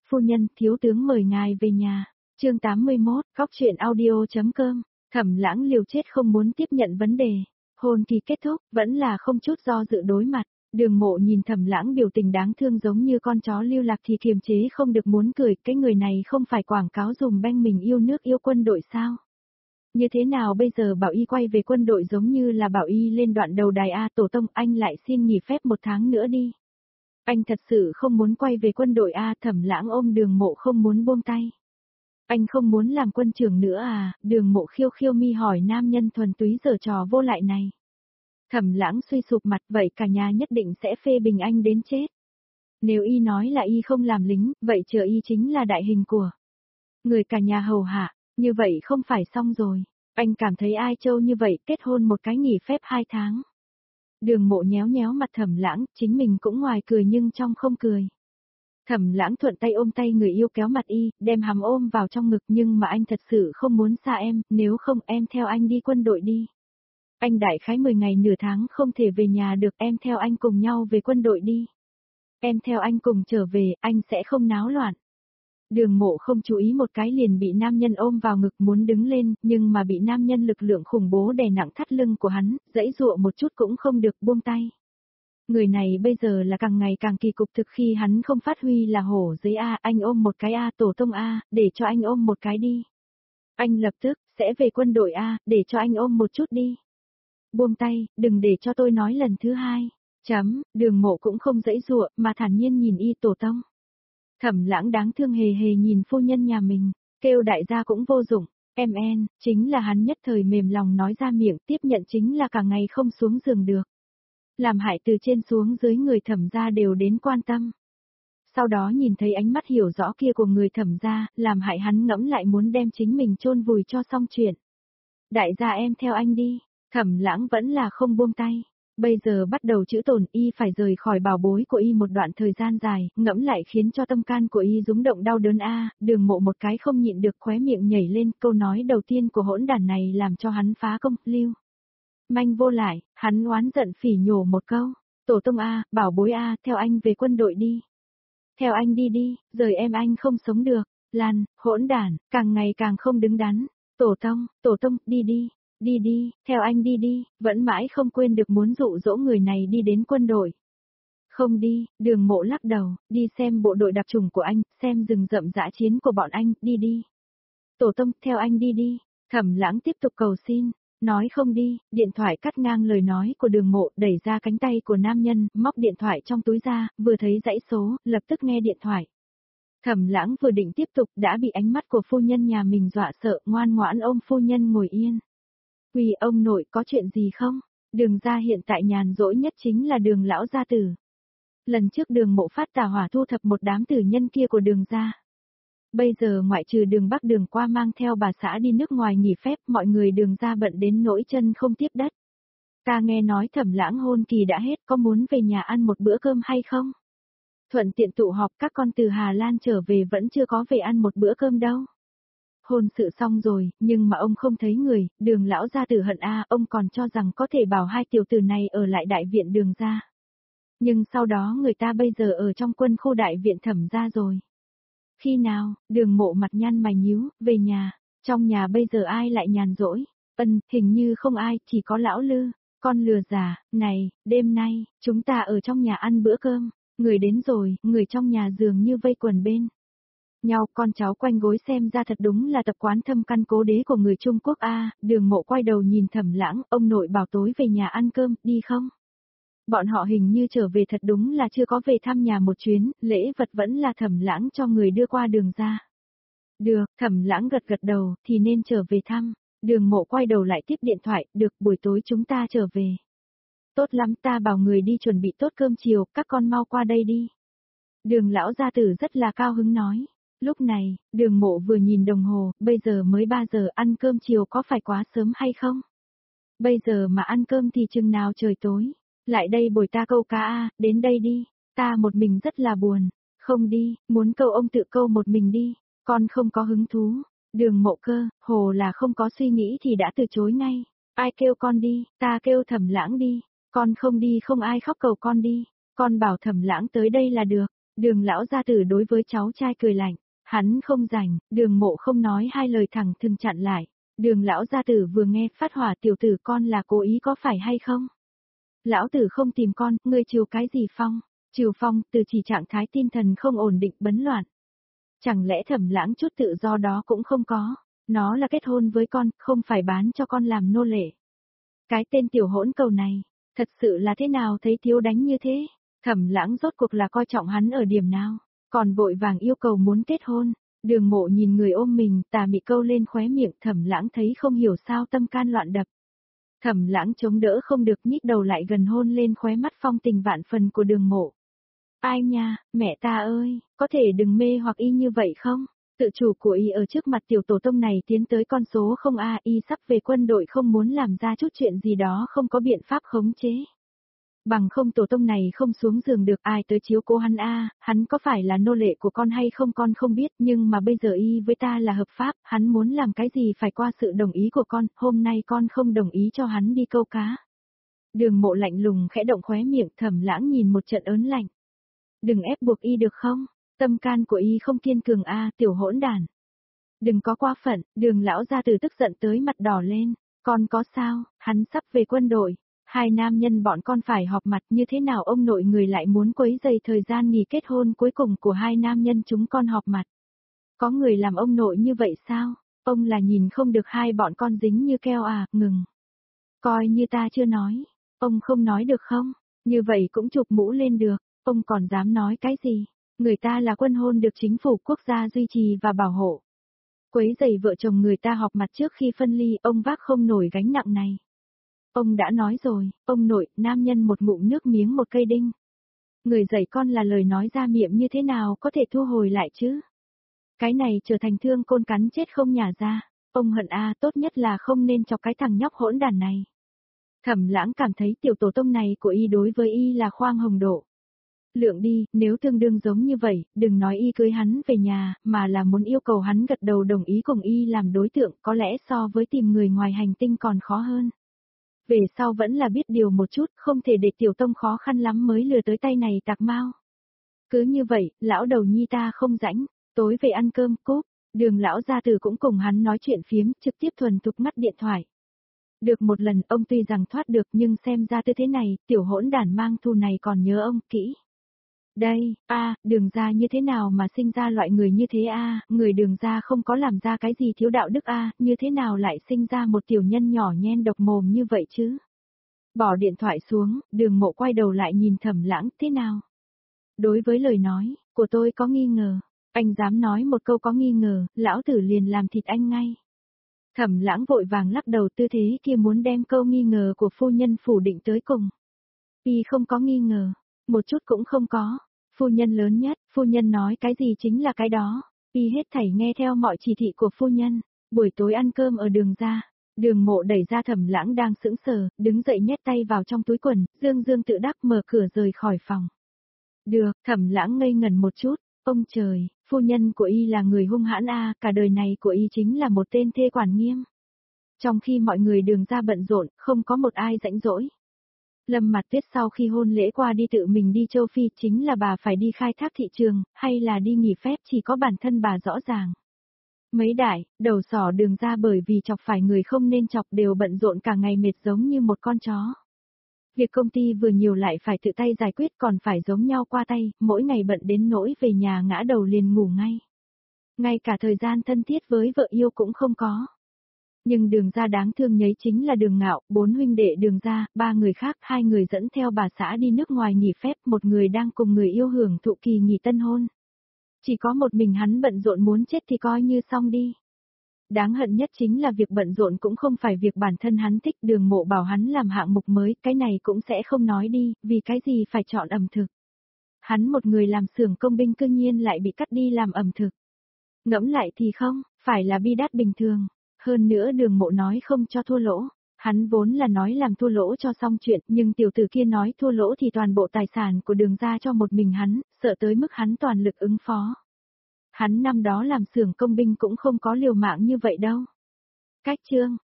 Phu nhân, thiếu tướng mời ngài về nhà. Chương 81, góc truyện audio.com. Thẩm Lãng liều chết không muốn tiếp nhận vấn đề. Hôn kỳ kết thúc, vẫn là không chút do dự đối mặt. Đường Mộ nhìn Thẩm Lãng biểu tình đáng thương giống như con chó lưu lạc thì kiềm chế không được muốn cười, cái người này không phải quảng cáo dùm beng mình yêu nước yêu quân đội sao? Như thế nào bây giờ bảo y quay về quân đội giống như là bảo y lên đoạn đầu đài A tổ tông, anh lại xin nghỉ phép 1 tháng nữa đi. Anh thật sự không muốn quay về quân đội A, Thẩm Lãng ôm Đường Mộ không muốn buông tay. Anh không muốn làm quân trưởng nữa à? Đường Mộ khiêu khiêu mi hỏi nam nhân thuần túy giở trò vô lại này. Thẩm Lãng suy sụp mặt, vậy cả nhà nhất định sẽ phê bình anh đến chết. Nếu y nói là y không làm lính, vậy chờ y chính là đại hình của người cả nhà hầu hạ, như vậy không phải xong rồi. Anh cảm thấy ai trâu như vậy, kết hôn một cái nghỉ phép 2 tháng. Đường Mộ nhéo nhéo mặt Thẩm Lãng, chính mình cũng ngoài cười nhưng trong không cười. Thẩm Lãng thuận tay ôm tay người yêu kéo mặt y, đem hắn ôm vào trong ngực, nhưng mà anh thật sự không muốn xa em, nếu không em theo anh đi quân đội đi. Anh đại khái 10 ngày nửa tháng không thể về nhà được, em theo anh cùng nhau về quân đội đi. Em theo anh cùng trở về, anh sẽ không náo loạn. Đường Mộ không chú ý một cái liền bị nam nhân ôm vào ngực muốn đứng lên, nhưng mà bị nam nhân lực lượng khủng bố đè nặng thắt lưng của hắn, giãy giụa một chút cũng không được buông tay. Người này bây giờ là càng ngày càng kỳ cục, thực khi hắn không phát huy là hổ dưới A, anh ôm một cái A tổ tông A, để cho anh ôm một cái đi. Anh lập tức, sẽ về quân đội A, để cho anh ôm một chút đi. Buông tay, đừng để cho tôi nói lần thứ 2. Đường Mộ cũng không giãy giụa, mà thản nhiên nhìn y tổ tông. Thẩm Lãng đáng thương hề hề nhìn phu nhân nhà mình, kêu đại gia cũng vô dụng, em chính là hắn nhất thời mềm lòng nói ra miệng, tiếp nhận chính là cả ngày không xuống giường được. Làm hại từ trên xuống dưới người Thẩm gia đều đến quan tâm. Sau đó nhìn thấy ánh mắt hiểu rõ kia của người Thẩm gia, làm hại hắn ngẫm lại muốn đem chính mình chôn vùi cho xong chuyện. Đại gia em theo anh đi, Thẩm Lãng vẫn là không buông tay. Bây giờ bắt đầu chữ tổn, y phải rời khỏi bảo bối của y một đoạn thời gian dài, ngẫm lại khiến cho tâm can của y rúng động đau đớn a. Đường Mộ một cái không nhịn được khóe miệng nhảy lên, câu nói đầu tiên của hỗn đản này làm cho hắn phá công, lưu. Manh vô lại, hắn oán giận phỉ nhổ một câu, tổ tông a, bảo bối a, theo anh về quân đội đi. Theo anh đi đi, rời em anh không sống được, Lan, hỗn đản, càng ngày càng không đứng đắn, tổ tông, đi đi. Đi đi, theo anh đi đi, vẫn mãi không quên được muốn dụ dỗ người này đi đến quân đội. Không đi, Đường Mộ lắc đầu, đi xem bộ đội đặc chủng của anh, xem rừng rậm dã chiến của bọn anh, đi đi. Tổ tông, theo anh đi đi. Thẩm Lãng tiếp tục cầu xin, nói không đi, điện thoại cắt ngang lời nói của Đường Mộ, đẩy ra cánh tay của nam nhân, móc điện thoại trong túi ra, vừa thấy dãy số, lập tức nghe điện thoại. Thẩm Lãng vừa định tiếp tục đã bị ánh mắt của phu nhân nhà mình dọa sợ, ngoan ngoãn ôm phu nhân ngồi yên. Quỳ ông nội, có chuyện gì không? Đường gia hiện tại nhàn rỗi nhất chính là Đường lão gia tử. Lần trước Đường Mộ phát tà hỏa thu thập một đám tử nhân kia của Đường gia. Bây giờ ngoại trừ Đường Bắc Đường qua mang theo bà xã đi nước ngoài nghỉ phép, mọi người Đường gia bận đến nỗi chân không tiếp đất. Ta nghe nói Thẩm Lãng hôn kỳ đã hết, có muốn về nhà ăn một bữa cơm hay không? Thuận tiện tụ họp, các con từ Hà Lan trở về vẫn chưa có về ăn một bữa cơm đâu. Hôn sự xong rồi, nhưng mà ông không thấy người, Đường lão gia tử hận a, ông còn cho rằng có thể bảo hai tiểu tử này ở lại đại viện Đường gia. Nhưng sau đó người ta bây giờ ở trong quân khu đại viện Thẩm gia rồi. Khi nào? Đường Mộ mặt nhăn mày nhíu, về nhà, trong nhà bây giờ ai lại nhàn rỗi? Hình như không ai, chỉ có lão Lư, con lừa già, này, đêm nay, chúng ta ở trong nhà ăn bữa cơm, người đến rồi, người trong nhà dường như vây quần bên nhau, con cháu quanh gối xem ra thật đúng là tập quán thâm căn cố đế của người Trung Quốc a. Đường Mộ quay đầu nhìn Thẩm Lãng, ông nội bảo tối về nhà ăn cơm, đi không? Bọn họ hình như trở về thật đúng là chưa có về thăm nhà một chuyến, lễ vật vẫn là Thẩm Lãng cho người đưa qua Đường ra. Được, Thẩm Lãng gật gật đầu, thì nên trở về thăm. Đường Mộ quay đầu lại tiếp điện thoại, được, buổi tối chúng ta trở về. Tốt lắm, ta bảo người đi chuẩn bị tốt cơm chiều, các con mau qua đây đi. Đường lão gia tử rất là cao hứng nói. Lúc này, Đường Mộ vừa nhìn đồng hồ, bây giờ mới 3 giờ, ăn cơm chiều có phải quá sớm hay không? Bây giờ mà ăn cơm thì chừng nào trời tối? Lại đây bồi ta câu cá a, đến đây đi, ta một mình rất là buồn. Không đi, muốn câu ông tự câu một mình đi, con không có hứng thú. Đường Mộ cơ, hồ là không có suy nghĩ thì đã từ chối ngay. Ai kêu con đi, ta kêu Thẩm Lãng đi, con không đi không ai khóc cầu con đi, con bảo Thẩm Lãng tới đây là được. Đường lão gia tử đối với cháu trai cười lạnh, hắn không rảnh, Đường Mộ không nói hai lời thẳng thừng chặn lại. Đường lão gia tử vừa nghe phát hỏa, tiểu tử con là cố ý có phải hay không? Lão tử không tìm con, ngươi chiều cái gì phong? Chiều phong, từ chỉ trạng thái tinh thần không ổn định bấn loạn. Chẳng lẽ Thẩm Lãng chút tự do đó cũng không có? Nó là kết hôn với con, không phải bán cho con làm nô lệ. Cái tên tiểu hỗn cầu này, thật sự là thế nào thấy thiếu đánh như thế? Thẩm Lãng rốt cuộc là coi trọng hắn ở điểm nào? Còn vội vàng yêu cầu muốn kết hôn. Đường Mộ nhìn người ôm mình, tà mị câu lên khóe miệng, Thẩm Lãng thấy không hiểu sao tâm can loạn đập. Thẩm Lãng chống đỡ không được, nhích đầu lại gần hôn lên khóe mắt phong tình vạn phần của Đường Mộ. Ai nha, mẹ ta ơi, có thể đừng mê hoặc y như vậy không? Tự chủ của y ở trước mặt tiểu tổ tông này tiến tới con số không a, y sắp về quân đội, không muốn làm ra chút chuyện gì đó không có biện pháp khống chế. Bằng không tổ tông này không xuống giường được, ai tới chiếu cố hắn a, hắn có phải là nô lệ của con hay không con không biết, nhưng mà bây giờ y với ta là hợp pháp, hắn muốn làm cái gì phải qua sự đồng ý của con, hôm nay con không đồng ý cho hắn đi câu cá. Đường Mộ lạnh lùng khẽ động khóe miệng, Thẩm Lãng nhìn một trận ớn lạnh. Đừng ép buộc y được không? Tâm can của y không kiên cường a, tiểu hỗn đản. Đừng có quá phận, Đường lão gia tử tức giận tới mặt đỏ lên, con có sao, hắn sắp về quân đội, hai nam nhân bọn con phải họp mặt, như thế nào ông nội người lại muốn quấy rầy thời gian nghỉ kết hôn cuối cùng của hai nam nhân chúng con họp mặt. Có người làm ông nội như vậy sao? Ông là nhìn không được hai bọn con dính như keo à, ngừng. Coi như ta chưa nói, ông không nói được không? Như vậy cũng chụp mũ lên được, ông còn dám nói cái gì? Người ta là quân hôn được chính phủ quốc gia duy trì và bảo hộ. Quấy rầy vợ chồng người ta họp mặt trước khi phân ly, ông vác không nổi gánh nặng này. Ông đã nói rồi, ông nội, nam nhân một ngụm nước miếng một cây đinh. Người dạy con là lời nói ra miệng như thế nào có thể thu hồi lại chứ? Cái này trở thành thương côn cắn chết không nhả ra. Ông hận a, tốt nhất là không nên chọc cái thằng nhóc hỗn đàn này. Thẩm Lãng cảm thấy tiểu tổ tông này của y đối với y là khoang hồng độ. Lượng đi, nếu tương đương giống như vậy, đừng nói y cưới hắn về nhà, mà là muốn yêu cầu hắn gật đầu đồng ý cùng y làm đối tượng, có lẽ so với tìm người ngoài hành tinh còn khó hơn. Về sau vẫn là biết điều một chút, không thể để tiểu tông khó khăn lắm mới lừa tới tay này tạc mau. Cứ như vậy, lão đầu nhi ta không rãnh, tối về ăn cơm, cúp. Đường lão gia tử cũng cùng hắn nói chuyện phiếm, trực tiếp thuần thục ngắt điện thoại. Được một lần, ông tuy rằng thoát được nhưng xem ra tư thế này, tiểu hỗn đản mang thù này còn nhớ ông kỹ. Đây, Đường gia như thế nào mà sinh ra loại người như thế người Đường gia không có làm ra cái gì thiếu đạo đức như thế nào lại sinh ra một tiểu nhân nhỏ nhen độc mồm như vậy chứ? Bỏ điện thoại xuống, Đường Mộ quay đầu lại nhìn Thẩm Lãng, thế nào? Đối với lời nói của tôi có nghi ngờ, anh dám nói một câu có nghi ngờ, lão tử liền làm thịt anh ngay. Thẩm Lãng vội vàng lắc đầu, tư thế kia muốn đem câu nghi ngờ của phu nhân phủ định tới cùng. Y không có nghi ngờ, một chút cũng không có. Phu nhân lớn nhất, phu nhân nói cái gì chính là cái đó. Y hết thảy nghe theo mọi chỉ thị của phu nhân. Buổi tối ăn cơm ở Đường gia. Đường Mộ đẩy ra Thẩm Lãng đang sững sờ, đứng dậy nhét tay vào trong túi quần, dương dương tự đắc mở cửa rời khỏi phòng. Được, Thẩm Lãng ngây ngẩn một chút, ông trời, phu nhân của y là người hung hãn cả đời này của y chính là một tên thê quản nghiêm. Trong khi mọi người Đường gia bận rộn, không có một ai rảnh rỗi. Lâm Mạt Tuyết sau khi hôn lễ qua đi tự mình đi châu Phi, chính là bà phải đi khai thác thị trường, hay là đi nghỉ phép chỉ có bản thân bà rõ ràng. Mấy đại, đầu sỏ Đường gia bởi vì chọc phải người không nên chọc đều bận rộn cả ngày mệt giống như một con chó. Việc công ty vừa nhiều lại phải tự tay giải quyết còn phải giống nhau qua tay, mỗi ngày bận đến nỗi về nhà ngã đầu liền ngủ ngay. Ngay cả thời gian thân thiết với vợ yêu cũng không có. Nhưng Đường gia đáng thương nhấy chính là Đường Ngạo, 4 huynh đệ Đường gia, 3 người khác, 2 người dẫn theo bà xã đi nước ngoài nghỉ phép, một người đang cùng người yêu hưởng thụ kỳ nghỉ tân hôn. Chỉ có một mình hắn bận rộn muốn chết thì coi như xong đi. Đáng hận nhất chính là việc bận rộn cũng không phải việc bản thân hắn thích. Đường Mộ bảo hắn làm hạng mục mới, cái này cũng sẽ không nói đi, vì cái gì phải chọn ẩm thực. Hắn một người làm xưởng công binh cương nhiên lại bị cắt đi làm ẩm thực. Ngẫm lại thì không, phải là bi đát bình thường. Hơn nữa Đường Mộ nói không cho thua lỗ. Hắn vốn là nói làm thua lỗ cho xong chuyện, nhưng tiểu tử kia nói thua lỗ thì toàn bộ tài sản của Đường gia cho một mình hắn, sợ tới mức hắn toàn lực ứng phó. Hắn năm đó làm xưởng công binh cũng không có liều mạng như vậy đâu. Cách chương